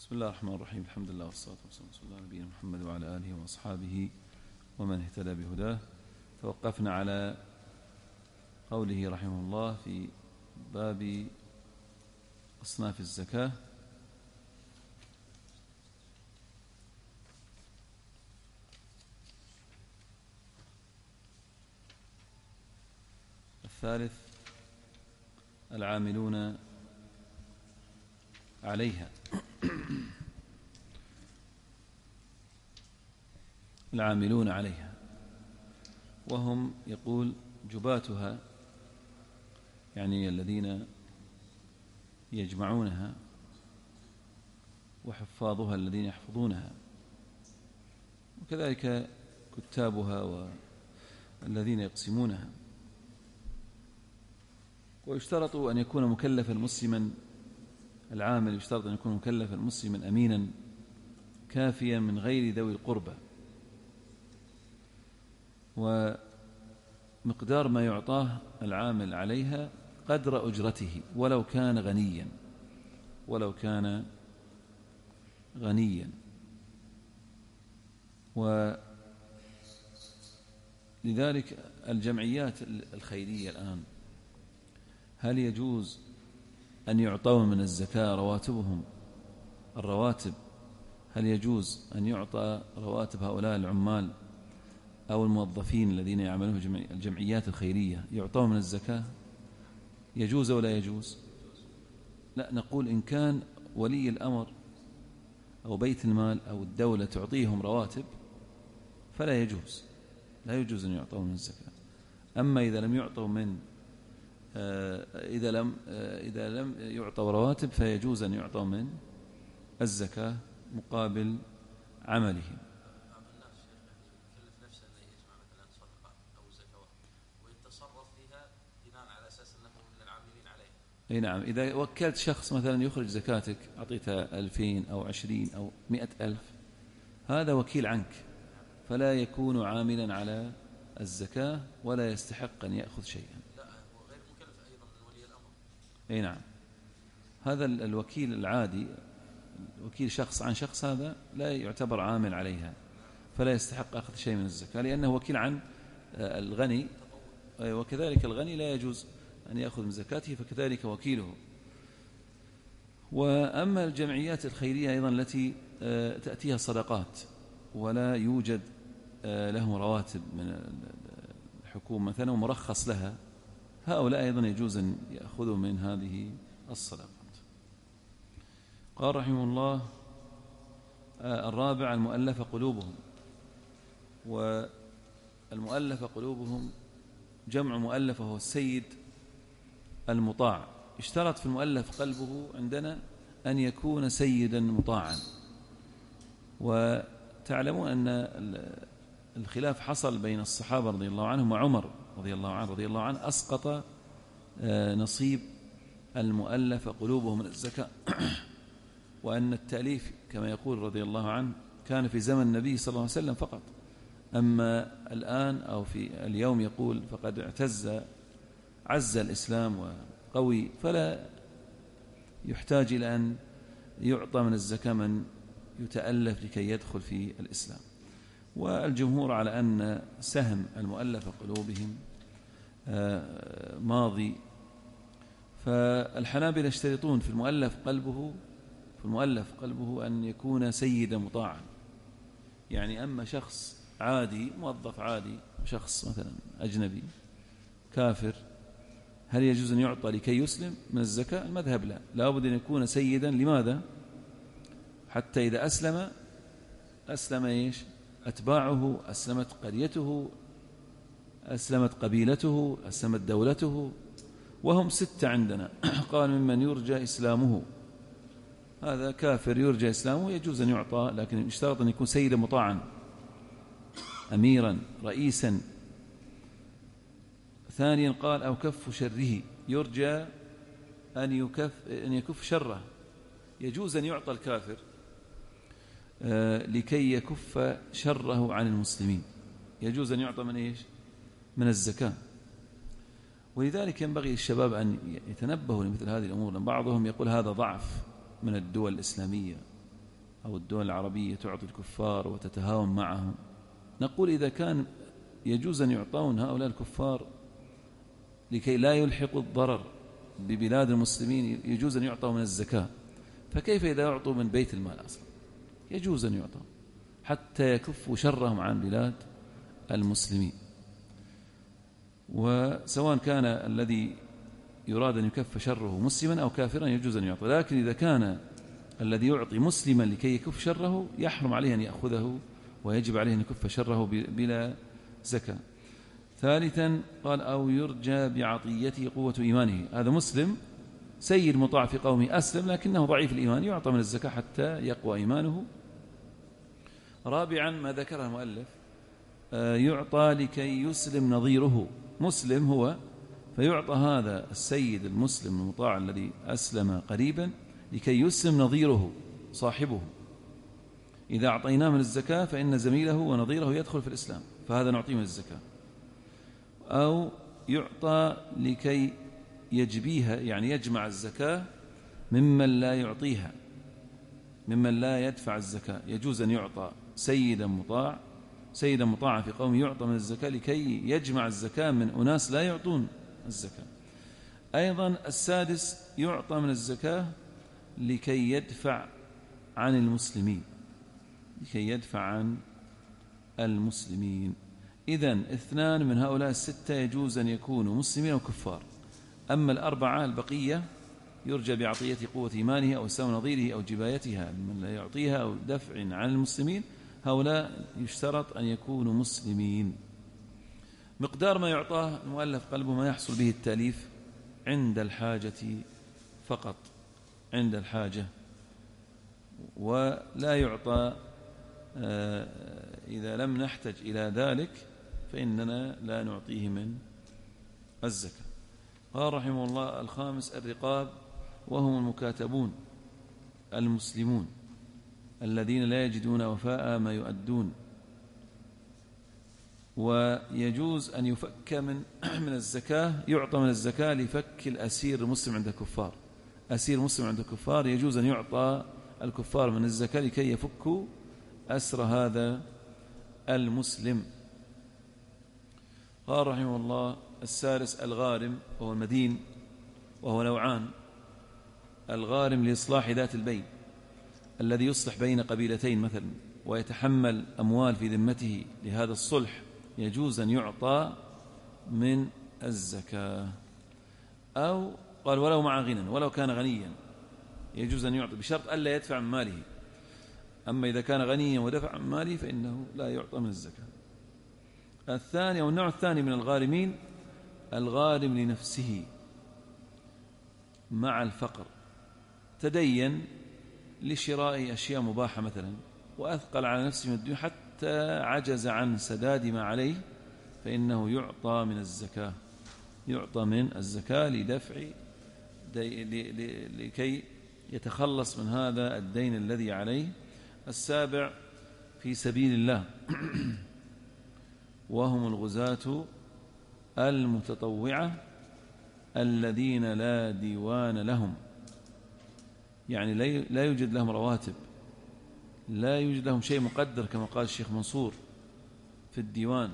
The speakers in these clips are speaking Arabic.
بسم الله الرحمن الرحيم. الحمد لله والصلاة والسلام على نبينا محمد وعلى آله وأصحابه ومن اهتدى بهداه. توقفنا على قوله رحمه الله في باب أصناف الزكاة. الثالث العاملون عليها. العاملون عليها وهم يقول جباتها، يعني الذين يجمعونها، وحفاظها الذين يحفظونها، وكذلك كتابها والذين يقسمونها. ويشترط أن يكون مكلفا مسلما، العامل يشترط أن يكون مكلفا مسلما أمينا كافيا من غير ذوي القربى، ومقدار ما يعطاه العامل عليها قدر أجرته ولو كان غنيا. ولذلك الجمعيات الخيرية الآن هل يجوز أن يعطوا من الزكاة رواتبهم؟ الرواتب هل يجوز أن يعطى رواتب هؤلاء العمال أو الموظفين الذين يعملون في الجمعيات الخيرية يعطوا من الزكاة؟ يجوز ولا يجوز؟ لا، نقول إن كان ولي الأمر أو بيت المال أو الدولة تعطيهم رواتب فلا يجوز، لا يجوز أن يعطوا من الزكاة. أما إذا لم يعطوا إذا لم يعطوا رواتب فيجوز أن يعطوا من الزكاة مقابل عملهم. أي نعم، إذا وكلت شخص مثلا يخرج زكاتك، أعطيته 2000 أو 20 أو 100,000، هذا وكيل عنك فلا يكون عاملا على الزكاة ولا يستحق أن يأخذ شيئا. لا، هو غير مكلف أيضا من ولي الأمر. أي نعم، هذا الوكيل العادي، وكيل شخص عن شخص، هذا لا يعتبر عامل عليها فلا يستحق أخذ شيء من الزكاة لأنه وكيل عن الغني، وكذلك الغني لا يجوز أن يأخذ من زكاته فكذلك وكيله. وأما الجمعيات الخيرية أيضا التي تأتيها صدقات ولا يوجد لهم رواتب من الحكومة مثلا ومرخص لها، هؤلاء أيضا يجوز أن يأخذوا من هذه الصدقات. قال رحمه الله: الرابع المؤلف قلوبهم. والمؤلف قلوبهم جمع مؤلف وهو السيد المطاع. اشترط في المؤلف قلبه عندنا أن يكون سيدا مطاعا. وتعلمون أن الخلاف حصل بين الصحابة رضي الله عنهم وعمر رضي الله عنه أسقط نصيب المؤلف قلوبهم من الزكاة، وأن التأليف كما يقول رضي الله عنه كان في زمن النبي صلى الله عليه وسلم فقط، أما الآن أو في اليوم يقول فقد عز الإسلام وقوي، فلا يحتاج إلى أن يعطى من الزكاة من يتألف لكي يدخل في الإسلام. والجمهور على أن سهم المؤلف قلوبهم ماضي. فالحنابلة يشترطون في المؤلف قلبه أن يكون سيدا مطاعا، يعني أما شخص عادي موظف عادي، شخص مثلا أجنبي كافر، هل يجوز أن يعطى لكي يسلم من الزكاة؟ المذهب لا بد أن يكون سيدا. لماذا؟ حتى إذا أسلم أتباعه، أسلمت قريته، أسلمت قبيلته، أسلمت دولته، وهم 6 عندنا. قال ممن يرجى إسلامه، هذا كافر يرجى إسلامه يجوز أن يعطى، لكن اشترط أن يكون سيدا مطاعا أميرا رئيسا. ثانيا قال أو كف شره، يرجى أن يكف شره، يجوز أن يعطى الكافر لكي يكف شره عن المسلمين، يجوز أن يعطى من الزكاة. ولذلك ينبغي للشباب أن يتنبهوا لمثل هذه الأمور. بعضهم يقول هذا ضعف من الدول الإسلامية أو الدول العربية تعطي الكفار وتتهاون معهم، نقول إذا كان يجوز أن يعطون هؤلاء الكفار لكي لا يلحقوا الضرر ببلاد المسلمين، يجوز أن يعطوا من الزكاة، فكيف إذا يعطوا من بيت المال أصلا؟ يجوز أن يعطوا حتى يكفوا شرهم عن بلاد المسلمين. وسواء كان الذي يراد أن يكف شره مسلما أو كافرا يجوز أن يعطي، لكن إذا كان الذي يعطي مسلما لكي يكف شره يحرم عليه أن يأخذه ويجب عليه أن يكف شره بلا زكاة. ثالثا قال أو يرجى بعطيته قوة إيمانه، هذا مسلم سيد مطاع في قومه أسلم لكنه ضعيف الإيمان، يعطى من الزكاة حتى يقوى إيمانه. رابعا ما ذكره المؤلف يعطى لكي يسلم نظيره، مسلم هو فيعطى هذا السيد المسلم المطاع الذي أسلم قريبا لكي يسلم نظيره صاحبه، إذا أعطيناه من الزكاة فإن زميله ونظيره يدخل في الإسلام، فهذا نعطيه من الزكاة. أو يعطى لكي يجبيها، يعني يجمع الزكاة ممن لا يعطيها، ممن لا يدفع الزكاة، يجوز أن يعطى سيدا مطاعا في قوم يعطى من الزكاة لكي يجمع الزكاة من أناس لا يعطون الزكاة. أيضا السادس يعطى من الزكاة لكي يدفع عن المسلمين، لكي يدفع عن المسلمين. إذن 2 من هؤلاء 6 يجوز أن يكونوا مسلمين أو كفار، أما 4 البقية يرجى بعطية قوة إيمانه أو سام نظيره أو جبايتها من لا يعطيها أو دفع عن المسلمين، هؤلاء يشترط أن يكونوا مسلمين. مقدار ما يعطاه المؤلف قلبه ما يحصل به التأليف عند الحاجة فقط، عند الحاجة، ولا يعطى إذا لم نحتج إلى ذلك فإننا لا نعطيه من الزكاة. قال رحمه الله: 5 الرقاب، وهم المكاتبون المسلمون الذين لا يجدون وفاء ما يؤدون، ويجوز أن يفك من الزكاة، يعطى من الزكاة لفك الأسير المسلم عند الكفار، أسير مسلم عند الكفار يجوز أن يعطى الكفار من الزكاة لكي يفكوا أسر هذا المسلم. قال رحمه الله: 6 الغارم وهو المدين، وهو نوعان: الغارم لإصلاح ذات البين الذي يصلح بين قبيلتين مثلا ويتحمل أموال في ذمته لهذا الصلح، يجوز أن يعطى من الزكاة. أو قال ولو مع غنى، ولو كان غنيا يجوز أن يعطى بشرط ألا يدفع من ماله، أما إذا كان غنيا ودفع من ماله فإنه لا يعطى من الزكاة. الثاني أو النوع الثاني من الغارمين: الغارم لنفسه مع الفقر، تدين لشراء أشياء مباحة مثلا وأثقل على نفسه من الدين حتى عجز عن سداد ما عليه، فإنه يعطى من الزكاة، يعطى من الزكاة لدفع لكي يتخلص من هذا الدين الذي عليه. 7 في سبيل الله، وهم الغزاة المتطوعة الذين لا ديوان لهم، يعني لا يوجد لهم رواتب، لا يوجد لهم شيء مقدر كما قال الشيخ منصور في الديوان،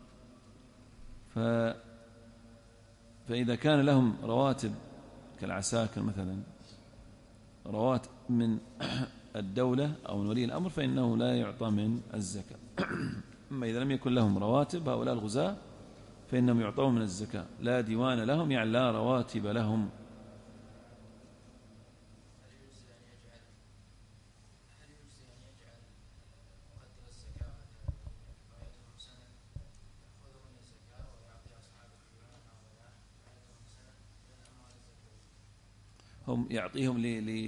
فإذا كان لهم رواتب كالعساكر مثلا، رواتب من الدولة أو من ولي الأمر، فإنه لا يعطى من الزكاة. أما إذا لم يكن لهم رواتب هؤلاء الغزاة فإنهم يعطون من الزكاة، لا ديوان لهم يعني لا رواتب لهم. هم يعطيهم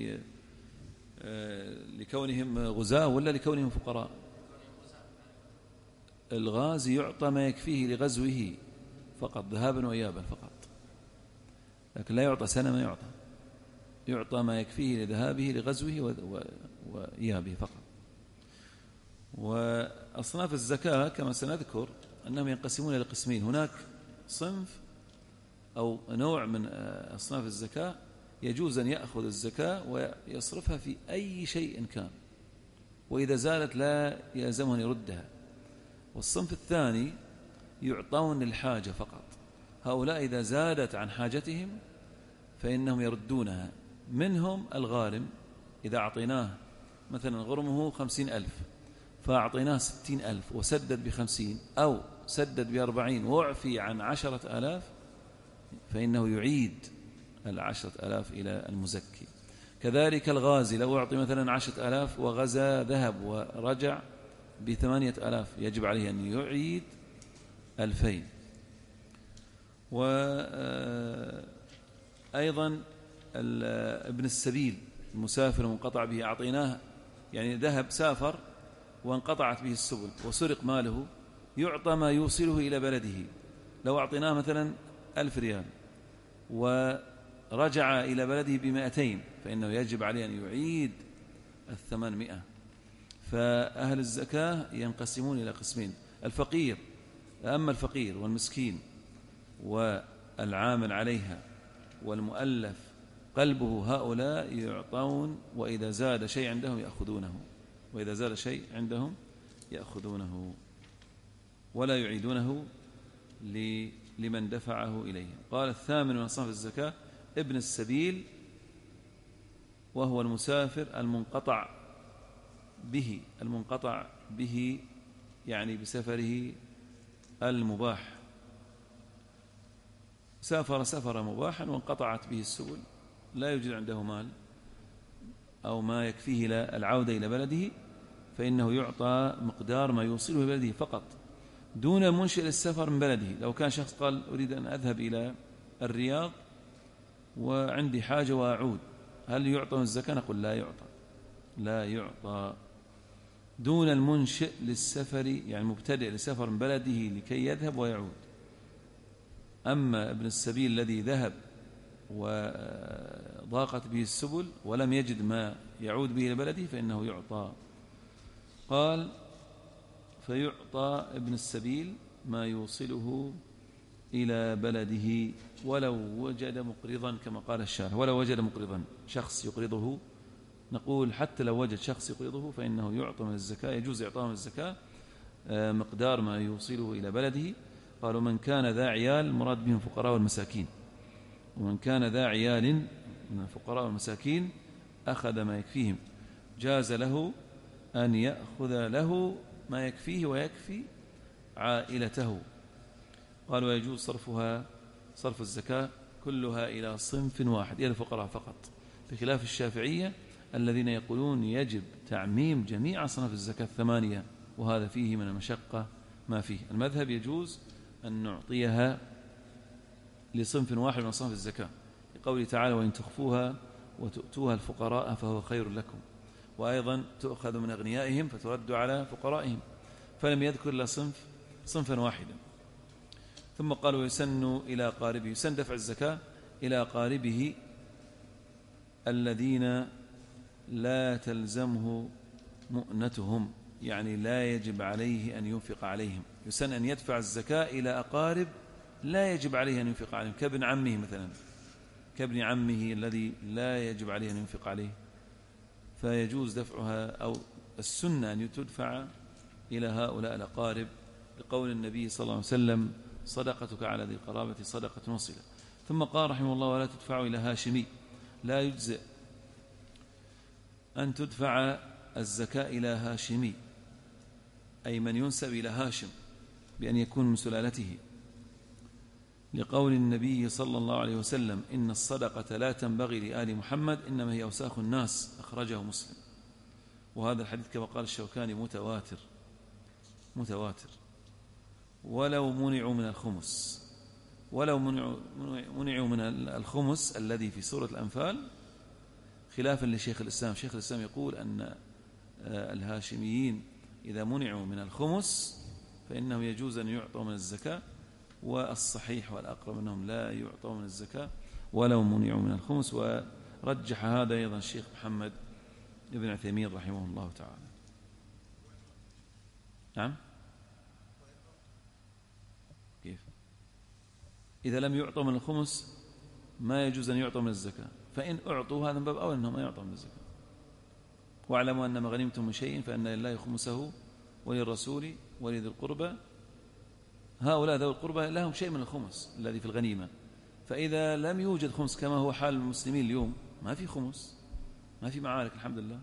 لكونهم غزاة ولا لكونهم فقراء؟ الغازي يعطى ما يكفيه لغزوه فقط، ذهابا وإيابا فقط، لكن لا يعطى سنة ما يعطى ما يكفيه لذهابه لغزوه وإيابه فقط. وأصناف الزكاة كما سنذكر أنهم ينقسمون إلى قسمين: هناك صنف أو نوع من أصناف الزكاة يجوز أن يأخذ الزكاة ويصرفها في أي شيء كان، وإذا زالت لا يلزمه أن يردها. والصنف الثاني يعطون للحاجة فقط، هؤلاء إذا زادت عن حاجتهم فإنهم يردونها. منهم الغارم، إذا أعطيناه مثلا غرمه 50,000 فأعطيناه 60,000 وسدد ب50 أو سدد ب40 وأعفي عن 10,000 فإنه يعيد 10,000 إلى المزكي. كذلك الغازي لو أعطي مثلا 10,000 وغزا ذهب ورجع ب8,000 يجب عليه أن يعيد 2,000. وأيضا ابن السبيل المسافر منقطع به، أعطيناه يعني ذهب سافر وانقطعت به السبل وسرق ماله، يعطى ما يوصله إلى بلده. لو أعطيناه مثلا 1,000 ريال ورجع إلى بلده ب200 فإنه يجب عليه أن يعيد 800. فأهل الزكاة ينقسمون إلى قسمين: الفقير، أما الفقير والمسكين والعامل عليها والمؤلف قلبه هؤلاء يعطون، وإذا زاد شيء عندهم يأخذونه، وإذا زاد شيء عندهم يأخذونه ولا يعيدونه لمن دفعه إليهم. قال: الثامن من أصناف الزكاة ابن السبيل، وهو المسافر المنقطع به يعني بسفره المباح، سافر سفر مباحا وانقطعت به السبل، لا يوجد عنده مال أو ما يكفيه العودة إلى بلده، فإنه يعطى مقدار ما يوصله إلى بلده فقط دون منشئ للسفر من بلده. لو كان شخص قال: أريد أن أذهب إلى الرياض وعندي حاجة وأعود، هل يعطى من الزكاة؟ نقول: لا يعطى دون المنشئ للسفر، يعني مبتدئ لسفر من بلده لكي يذهب ويعود. أما ابن السبيل الذي ذهب وضاقت به السبل ولم يجد ما يعود به إلى بلده فإنه يعطى. قال: فيعطى ابن السبيل ما يوصله إلى بلده ولو وجد مقرضا، كما قال الشارع: ولو وجد مقرضا، شخص يقرضه، نقول حتى لو وجد شخص يقرضه فإنه يعطى من الزكاة، يجوز إعطاه من الزكاة مقدار ما يوصله إلى بلده. قالوا: من كان ذا عيال، المراد بهم الفقراء والمساكين، ومن كان ذا عيال من الفقراء والمساكين أخذ ما يكفيهم، جاز له أن يأخذ له ما يكفيه ويكفي عائلته. قالوا: يجوز صرف الزكاة كلها إلى صنف واحد، إلى الفقراء فقط، بخلاف الشافعية الذين يقولون يجب تعميم جميع أصناف الزكاة 8، وهذا فيه من المشقة ما فيه. المذهب يجوز أن نعطيها لصنف واحد من أصناف الزكاة، لقوله تعالى: وإن تخفوها وتؤتوها الفقراء فهو خير لكم، وأيضا تؤخذ من أغنيائهم فترد على فقرائهم، فلم يذكر إلا صنفا واحدا. ثم قالوا: يسن إلى قاربه، يسن دفع الزكاة إلى قاربه الذين لا تلزمه مؤنتهم، يعني لا يجب عليه أن ينفق عليهم. يسن أن يدفع الزكاة إلى أقارب لا يجب عليه أن ينفق عليهم، كابن عمه مثلا، كابن عمه الذي لا يجب عليه أن ينفق عليه، فيجوز دفعها، أو السنة أن تدفع إلى هؤلاء الأقارب، لقول النبي صلى الله عليه وسلم: صدقتك على ذي القرابة صدقة وصلة. ثم قال رحمه الله: ولا تدفع إلى هاشمي، لا يجزئ أن تدفع الزكاة إلى هاشمي، أي من ينسب إلى هاشم بأن يكون من سلالته، لقول النبي صلى الله عليه وسلم: إن الصدقة لا تنبغي لآل محمد، إنما هي أوساخ الناس، أخرجه مسلم. وهذا الحديث كما قال الشوكاني متواتر. ولو منعوا من الخمس، ولو منعوا من الخمس الذي في سورة الأنفال، خلافا لشيخ الإسلام. شيخ الإسلام يقول أن الهاشميين إذا منعوا من الخمس فإنه يجوز أن يعطوا من الزكاة، والصحيح والأقرب أنهم لا يعطوا من الزكاة ولو منعوا من الخمس. ورجح هذا أيضا الشيخ محمد ابن عثيمين رحمه الله تعالى. نعم، كيف؟ إذا لم يعطوا من الخمس ما يجوز أن يعطوا من الزكاة، فإن أعطوا هذا من باب أول أنهم ما يعطوا من الزكاة. واعلموا أن ما غنمتم من شيء فأن لله خمسه وللرسول ولذي القربى. هؤلاء ذوي القربى لهم شيء من الخمس الذي في الغنيمة. فإذا لم يوجد خمس كما هو حال المسلمين اليوم، ما في خمس، ما في معارك الحمد لله،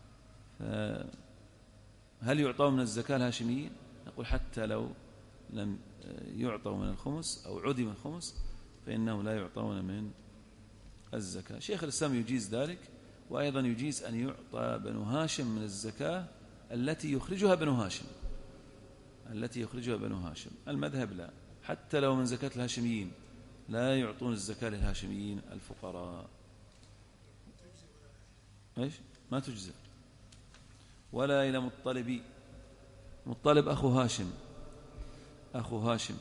هل يعطوا من الزكاة الهاشميين؟ نقول حتى لو لم يعطوا من الخمس أو عدم الخمس فإنهم لا يعطون من الزكاة. شيخ الإسلام يجيز ذلك، وأيضا يجيز أن يعطى بنو هاشم من الزكاة التي يخرجها بنو هاشم، التي يخرجها بنو هاشم. المذهب لا، حتى لو من زكاة الهاشميين لا يعطون الزكاة للهاشميين الفقراء. إيش؟ ما تجزئ. ولا إلى مطلبي، مطلب أخو هاشم، أخو هاشم.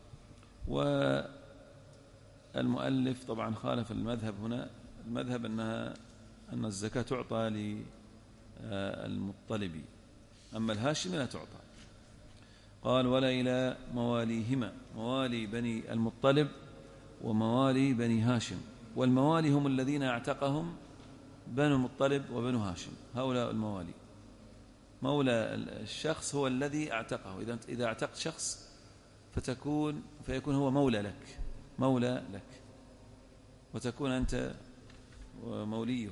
والمؤلف طبعا خالف المذهب هنا، المذهب أن الزكاة تعطى للمطلبي، أما الهاشمي لا تعطى. قال ولا إلى مواليهما، موالي بني المطلب وموالي بني هاشم. والموالي هم الذين اعتقهم بنو المطلب وبنو هاشم، هؤلاء الموالي. مولى الشخص هو الذي اعتقه، إذا اعتقت شخص فيكون هو مولى لك، مولى لك، وتكون أنت موليه.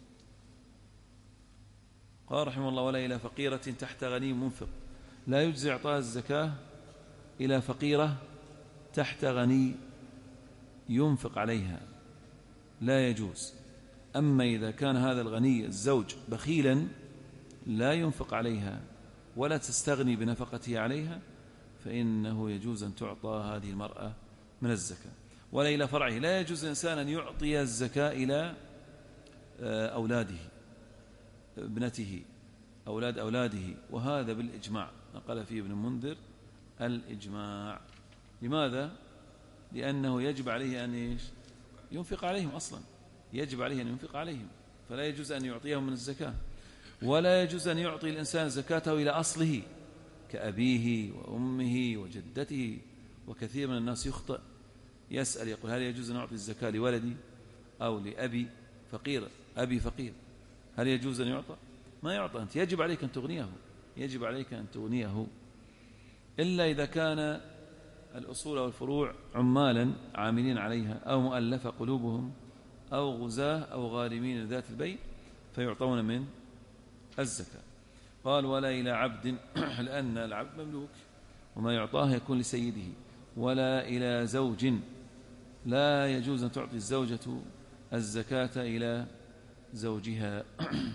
قال رحمه الله ولا إلى فقيرة تحت غني منفق، لا يجزي إعطاء الزكاة إلى فقيرة تحت غني ينفق عليها، لا يجوز. أما إذا كان هذا الغني الزوج بخيلا لا ينفق عليها ولا تستغني بنفقته عليها فإنه يجوز أن تعطى هذه المرأة من الزكاة. ولا إلى فرعه، لا يجوز الإنسان أن يعطي الزكاة إلى أولاده، ابنته، أولاد أولاده، وهذا بالإجماع، نقل فيه ابن المنذر الإجماع. لماذا؟ لأنه يجب عليه أن ينفق عليهم، أصلا يجب عليه أن ينفق عليهم، فلا يجوز أن يعطيهم من الزكاة. ولا يجوز أن يعطي الإنسان زكاته إلى أصله كأبيه وأمه وجدته. وكثير من الناس يخطئ، يسأل يقول هل يجوز أن أعطي الزكاة لولدي أو لأبي فقير، أبي فقير، هل يجوز أن يعطى؟ ما يعطى، أنت يجب عليك أن تغنيه، يجب عليك أن تغنيه، إلا إذا كان الأصول والفروع عمالا عاملين عليها أو مؤلفة قلوبهم أو غزاة أو غارمين ذات البيت فيعطون من الزكاة. قال ولا إلى عبد لأن العبد مملوك وما يعطاه يكون لسيده. ولا إلى زوج، لا يجوز أن تعطي الزوجة الزكاة إلى زوجها.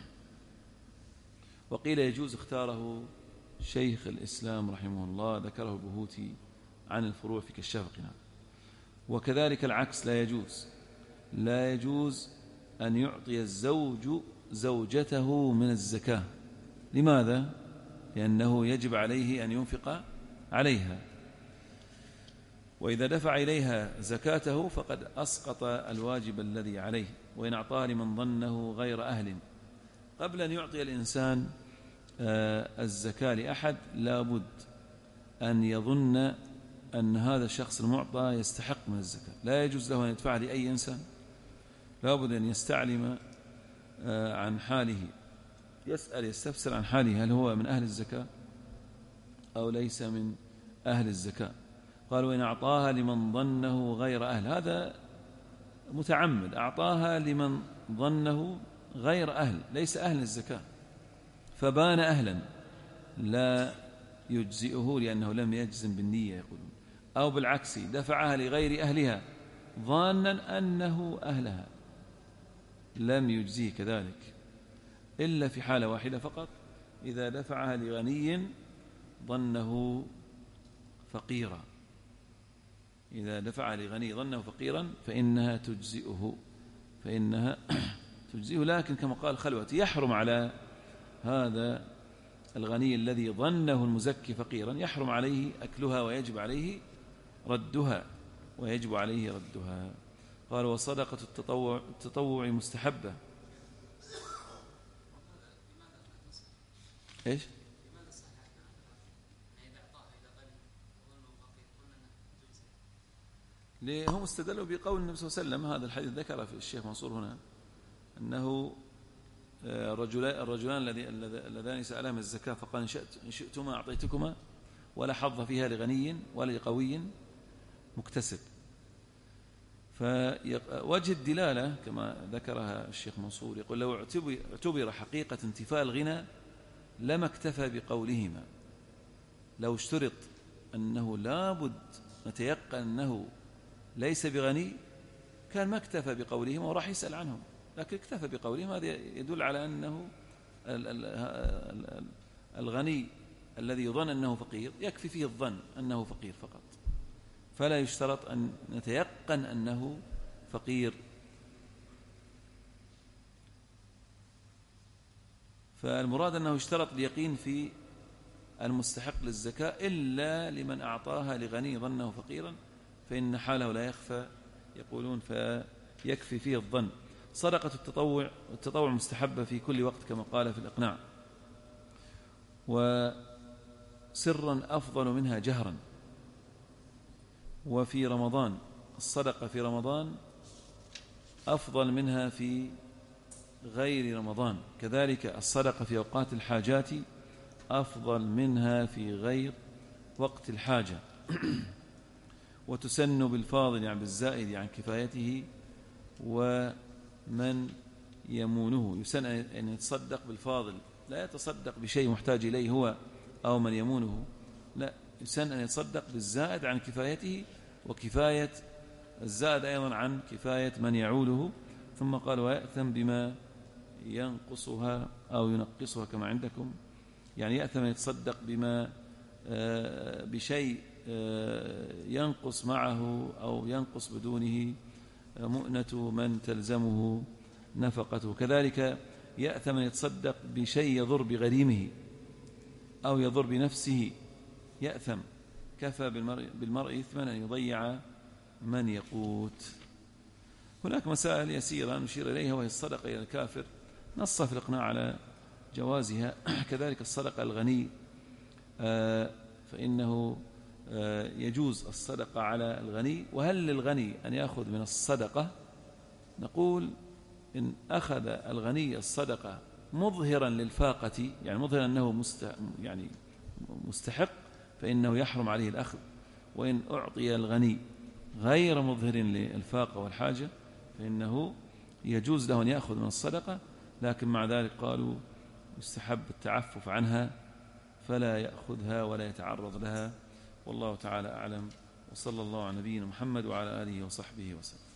وقيل يجوز، اختاره شيخ الإسلام رحمه الله، ذكره البهوتي عن الفروع في كشاف القناع. وكذلك العكس لا يجوز، لا يجوز أن يعطي الزوج زوجته من الزكاة. لماذا؟ لأنه يجب عليه أن ينفق عليها، وإذا دفع إليها زكاته فقد أسقط الواجب الذي عليه. وإن أعطاه لمن ظنه غير أهل، قبل أن يعطي الإنسان الزكاة لأحد لابد أن يظن أن هذا الشخص المعطى يستحق من الزكاة، لا يجوز له أن يدفعها لأي إنسان، لابد أن يستعلم عن حاله، يستفسر عن حاله، هل هو من أهل الزكاة أو ليس من أهل الزكاة. قال وإن أعطاها لمن ظنه غير أهل، هذا متعمد، أعطاها لمن ظنه غير أهل، ليس أهل الزكاة، فبان أهلا، لا يجزئه لأنه لم يجزم بالنية يقولون. أو بالعكس دفعها لغير أهلها ظانا أنه أهلها، لم يجزيه كذلك، إلا في حالة واحدة فقط، إذا دفعها لغني ظنه فقيرا، إذا دفعها لغني ظنه فقيرا فإنها تجزئه، فإنها تجزئه. لكن كما قال خلوتي يحرم على هذا الغني الذي ظنه المزكي فقيرا، يحرم عليه أكلها ويجب عليه ردها، ويجب عليه ردها. قال وصدقة التطوع مستحبة. إيش؟ هم استدلوا بقول النبي صلى الله عليه وسلم، هذا الحديث ذكر في الشيخ منصور هنا، أنه الرجلان اللذان سألهم الزكاة فقال إن شئتما أعطيتكما ولا حظ فيها لغني ولا لقوي مكتسب. فوجه الدلالة كما ذكرها الشيخ منصور يقول لو اعتبر حقيقة انتفاء الغنى لما اكتفى بقولهما. لو اشترط أنه لابد نتيقن أنه ليس بغني كان ما اكتفى بقولهما وراح يسأل عنهم، لكن اكتفى بقولهما. هذا يدل على أنه الغني الذي يظن أنه فقير يكفي فيه الظن أنه فقير فقط، فلا يشترط أن نتيقن أنه فقير. فالمراد أنه اشترط اليقين في المستحق للزكاة إلا لمن أعطاها لغني ظنه فقيرا فإن حاله لا يخفى يقولون فيكفي فيه الظن. صدقة التطوع مستحبة في كل وقت كما قال في الإقناع، وسرا أفضل منها جهرا. وفي رمضان الصدقة في رمضان أفضل منها في غير رمضان، كذلك الصدقة في أوقات الحاجات أفضل منها في غير وقت الحاجة. وتسن بالفاضل يعني بالزائد عن كفايته ومن يمونه. يسن أن يتصدق بالفاضل، لا يتصدق بشيء محتاج إليه هو أو من يمونه، لا، يسن أن يتصدق بالزائد عن كفايته وكفاية الزائد أيضا عن كفاية من يعوله. ثم قال ويأثم بما ينقصها أو ينقصها كما عندكم، يعني يأثم أن يتصدق بما بشيء ينقص معه أو ينقص بدونه مؤنة من تلزمه نفقته. كذلك يأثم أن يتصدق بشيء يضر بغريمه أو يضر بنفسه، يأثم. كفى بالمرء إثما أن يضيع من يقوت. هناك مسائل يسيرة نشير إليها وهي الصدقة إلى الكافر، نص في الإقناع على جوازها. كذلك الصدقة الغني فإنه يجوز الصدقة على الغني. وهل للغني أن يأخذ من الصدقة؟ نقول إن أخذ الغني الصدقة مظهرا للفاقة، يعني مظهرا أنه مستحق، فإنه يحرم عليه الأخذ. وإن أعطي الغني غير مظهر للفاقة والحاجة فإنه يجوز له أن يأخذ من الصدقة، لكن مع ذلك قالوا يستحب التعفف عنها فلا يأخذها ولا يتعرض لها. والله تعالى أعلم، وصلى الله على نبينا محمد وعلى آله وصحبه وسلم.